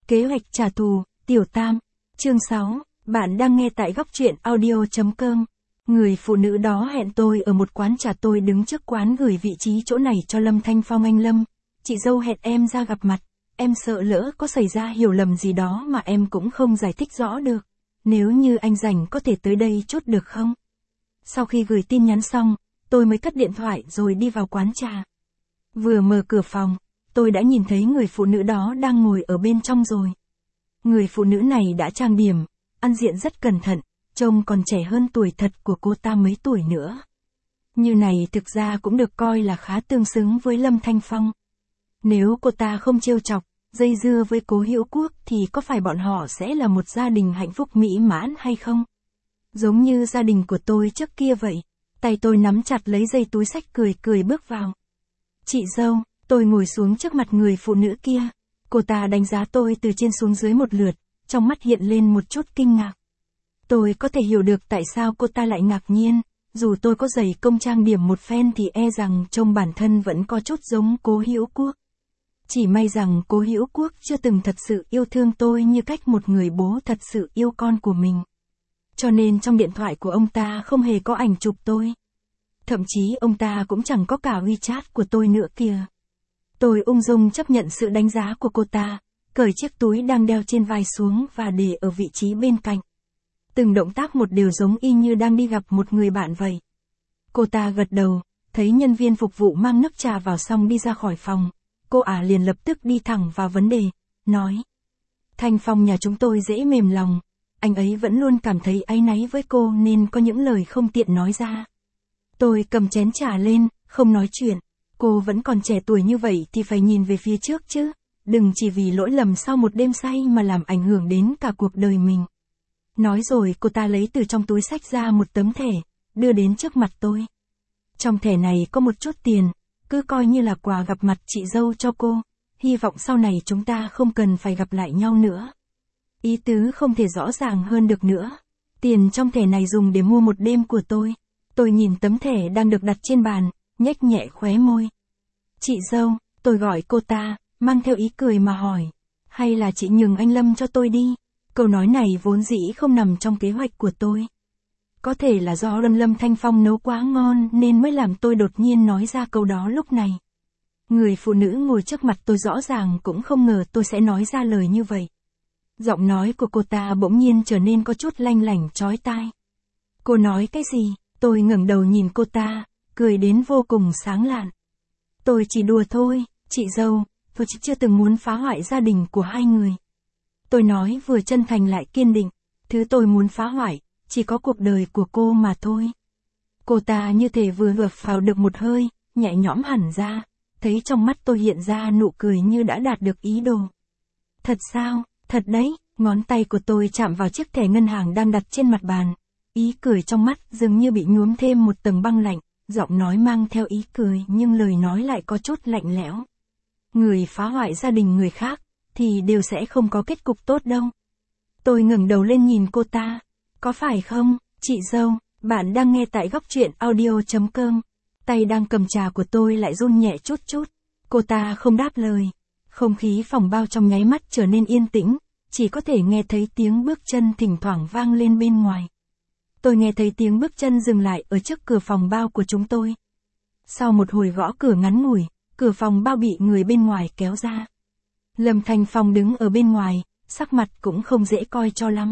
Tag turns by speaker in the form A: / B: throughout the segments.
A: Kế hoạch trả thù, Tiểu Tam. Chương 6, bạn đang nghe tại góc truyện audio.com. Người phụ nữ đó hẹn tôi ở một quán trà, tôi đứng trước quán gửi vị trí chỗ này cho Lâm Thanh Phong. Anh Lâm, chị dâu hẹn em ra gặp mặt, em sợ lỡ có xảy ra hiểu lầm gì đó mà em cũng không giải thích rõ được. Nếu như anh rảnh có thể tới đây chút được không? Sau khi gửi tin nhắn xong, tôi mới cất điện thoại rồi đi vào quán trà. Vừa mở cửa phòng, tôi đã nhìn thấy người phụ nữ đó đang ngồi ở bên trong rồi. Người phụ nữ này đã trang điểm, ăn diện rất cẩn thận, trông còn trẻ hơn tuổi thật của cô ta mấy tuổi nữa. Như này thực ra cũng được coi là khá tương xứng với Lâm Thanh Phong. Nếu cô ta không trêu chọc, dây dưa với Cố Hữu Quốc thì có phải bọn họ sẽ là một gia đình hạnh phúc mỹ mãn hay không? Giống như gia đình của tôi trước kia vậy. Tay tôi nắm chặt lấy dây túi xách, cười cười bước vào. Chị dâu, tôi ngồi xuống trước mặt người phụ nữ kia. Cô ta đánh giá tôi từ trên xuống dưới một lượt, trong mắt hiện lên một chút kinh ngạc. Tôi có thể hiểu được tại sao cô ta lại ngạc nhiên, dù tôi có dày công trang điểm một phen thì e rằng trông bản thân vẫn có chút giống Cố Hữu Quốc. Chỉ may rằng Cố Hữu Quốc chưa từng thật sự yêu thương tôi như cách một người bố thật sự yêu con của mình. Cho nên trong điện thoại của ông ta không hề có ảnh chụp tôi. Thậm chí ông ta cũng chẳng có cả WeChat của tôi nữa kìa. Tôi ung dung chấp nhận sự đánh giá của cô ta, cởi chiếc túi đang đeo trên vai xuống và để ở vị trí bên cạnh. Từng động tác một đều giống y như đang đi gặp một người bạn vậy. Cô ta gật đầu, thấy nhân viên phục vụ mang nước trà vào xong đi ra khỏi phòng. Cô ả liền lập tức đi thẳng vào vấn đề, nói. Thanh Phong nhà chúng tôi dễ mềm lòng, anh ấy vẫn luôn cảm thấy áy náy với cô nên có những lời không tiện nói ra. Tôi cầm chén trà lên, không nói chuyện. Cô vẫn còn trẻ tuổi như vậy thì phải nhìn về phía trước chứ. Đừng chỉ vì lỗi lầm sau một đêm say mà làm ảnh hưởng đến cả cuộc đời mình. Nói rồi cô ta lấy từ trong túi xách ra một tấm thẻ, đưa đến trước mặt tôi. Trong thẻ này có một chút tiền, cứ coi như là quà gặp mặt chị dâu cho cô. Hy vọng sau này chúng ta không cần phải gặp lại nhau nữa. Ý tứ không thể rõ ràng hơn được nữa. Tiền trong thẻ này dùng để mua một đêm của tôi. Tôi nhìn tấm thẻ đang được đặt trên bàn, nhếch nhẹ khóe môi. Chị dâu, tôi gọi cô ta, mang theo ý cười mà hỏi. Hay là chị nhường anh Lâm cho tôi đi? Câu nói này vốn dĩ không nằm trong kế hoạch của tôi. Có thể là do Lâm Thanh Phong nấu quá ngon nên mới làm tôi đột nhiên nói ra câu đó lúc này. Người phụ nữ ngồi trước mặt tôi rõ ràng cũng không ngờ tôi sẽ nói ra lời như vậy. Giọng nói của cô ta bỗng nhiên trở nên có chút lanh lảnh chói tai. Cô nói cái gì? Tôi ngẩng đầu nhìn cô ta, cười đến vô cùng sáng lạn. Tôi chỉ đùa thôi, chị dâu, tôi chỉ chưa từng muốn phá hoại gia đình của hai người. Tôi nói vừa chân thành lại kiên định, thứ tôi muốn phá hoại, chỉ có cuộc đời của cô mà thôi. Cô ta như thể vừa hớp vào được một hơi, nhẹ nhõm hẳn ra, thấy trong mắt tôi hiện ra nụ cười như đã đạt được ý đồ. Thật sao, thật đấy, ngón tay của tôi chạm vào chiếc thẻ ngân hàng đang đặt trên mặt bàn. Ý cười trong mắt dường như bị nhuốm thêm một tầng băng lạnh, giọng nói mang theo ý cười nhưng lời nói lại có chút lạnh lẽo. Người phá hoại gia đình người khác, thì đều sẽ không có kết cục tốt đâu. Tôi ngẩng đầu lên nhìn cô ta. Có phải không, chị dâu, bạn đang nghe tại góc truyện audio.com. Tay đang cầm trà của tôi lại run nhẹ chút chút. Cô ta không đáp lời. Không khí phòng bao trong nháy mắt trở nên yên tĩnh, chỉ có thể nghe thấy tiếng bước chân thỉnh thoảng vang lên bên ngoài. Tôi nghe thấy tiếng bước chân dừng lại ở trước cửa phòng bao của chúng tôi. Sau một hồi gõ cửa ngắn ngủi, cửa phòng bao bị người bên ngoài kéo ra. Lâm Thanh Phong đứng ở bên ngoài, sắc mặt cũng không dễ coi cho lắm.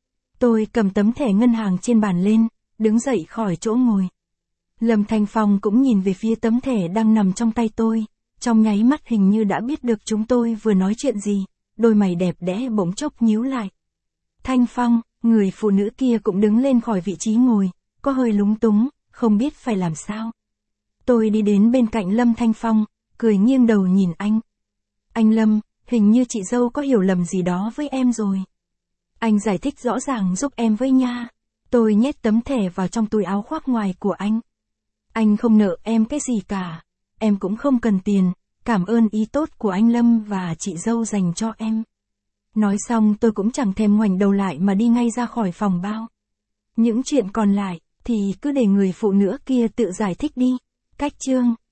A: Tôi cầm tấm thẻ ngân hàng trên bàn lên, đứng dậy khỏi chỗ ngồi. Lâm Thanh Phong cũng nhìn về phía tấm thẻ đang nằm trong tay tôi, trong nháy mắt hình như đã biết được chúng tôi vừa nói chuyện gì, đôi mày đẹp đẽ bỗng chốc nhíu lại. Thanh Phong, người phụ nữ kia cũng đứng lên khỏi vị trí ngồi, có hơi lúng túng, không biết phải làm sao. Tôi đi đến bên cạnh Lâm Thanh Phong, cười nghiêng đầu nhìn anh. Anh Lâm, hình như chị dâu có hiểu lầm gì đó với em rồi. Anh giải thích rõ ràng giúp em với nha. Tôi nhét tấm thẻ vào trong túi áo khoác ngoài của anh. Anh không nợ em cái gì cả. Em cũng không cần tiền. Cảm ơn ý tốt của anh Lâm và chị dâu dành cho em. Nói xong tôi cũng chẳng thèm ngoảnh đầu lại mà đi ngay ra khỏi phòng bao. Những chuyện còn lại thì cứ để người phụ nữ kia tự giải thích đi. Cách chương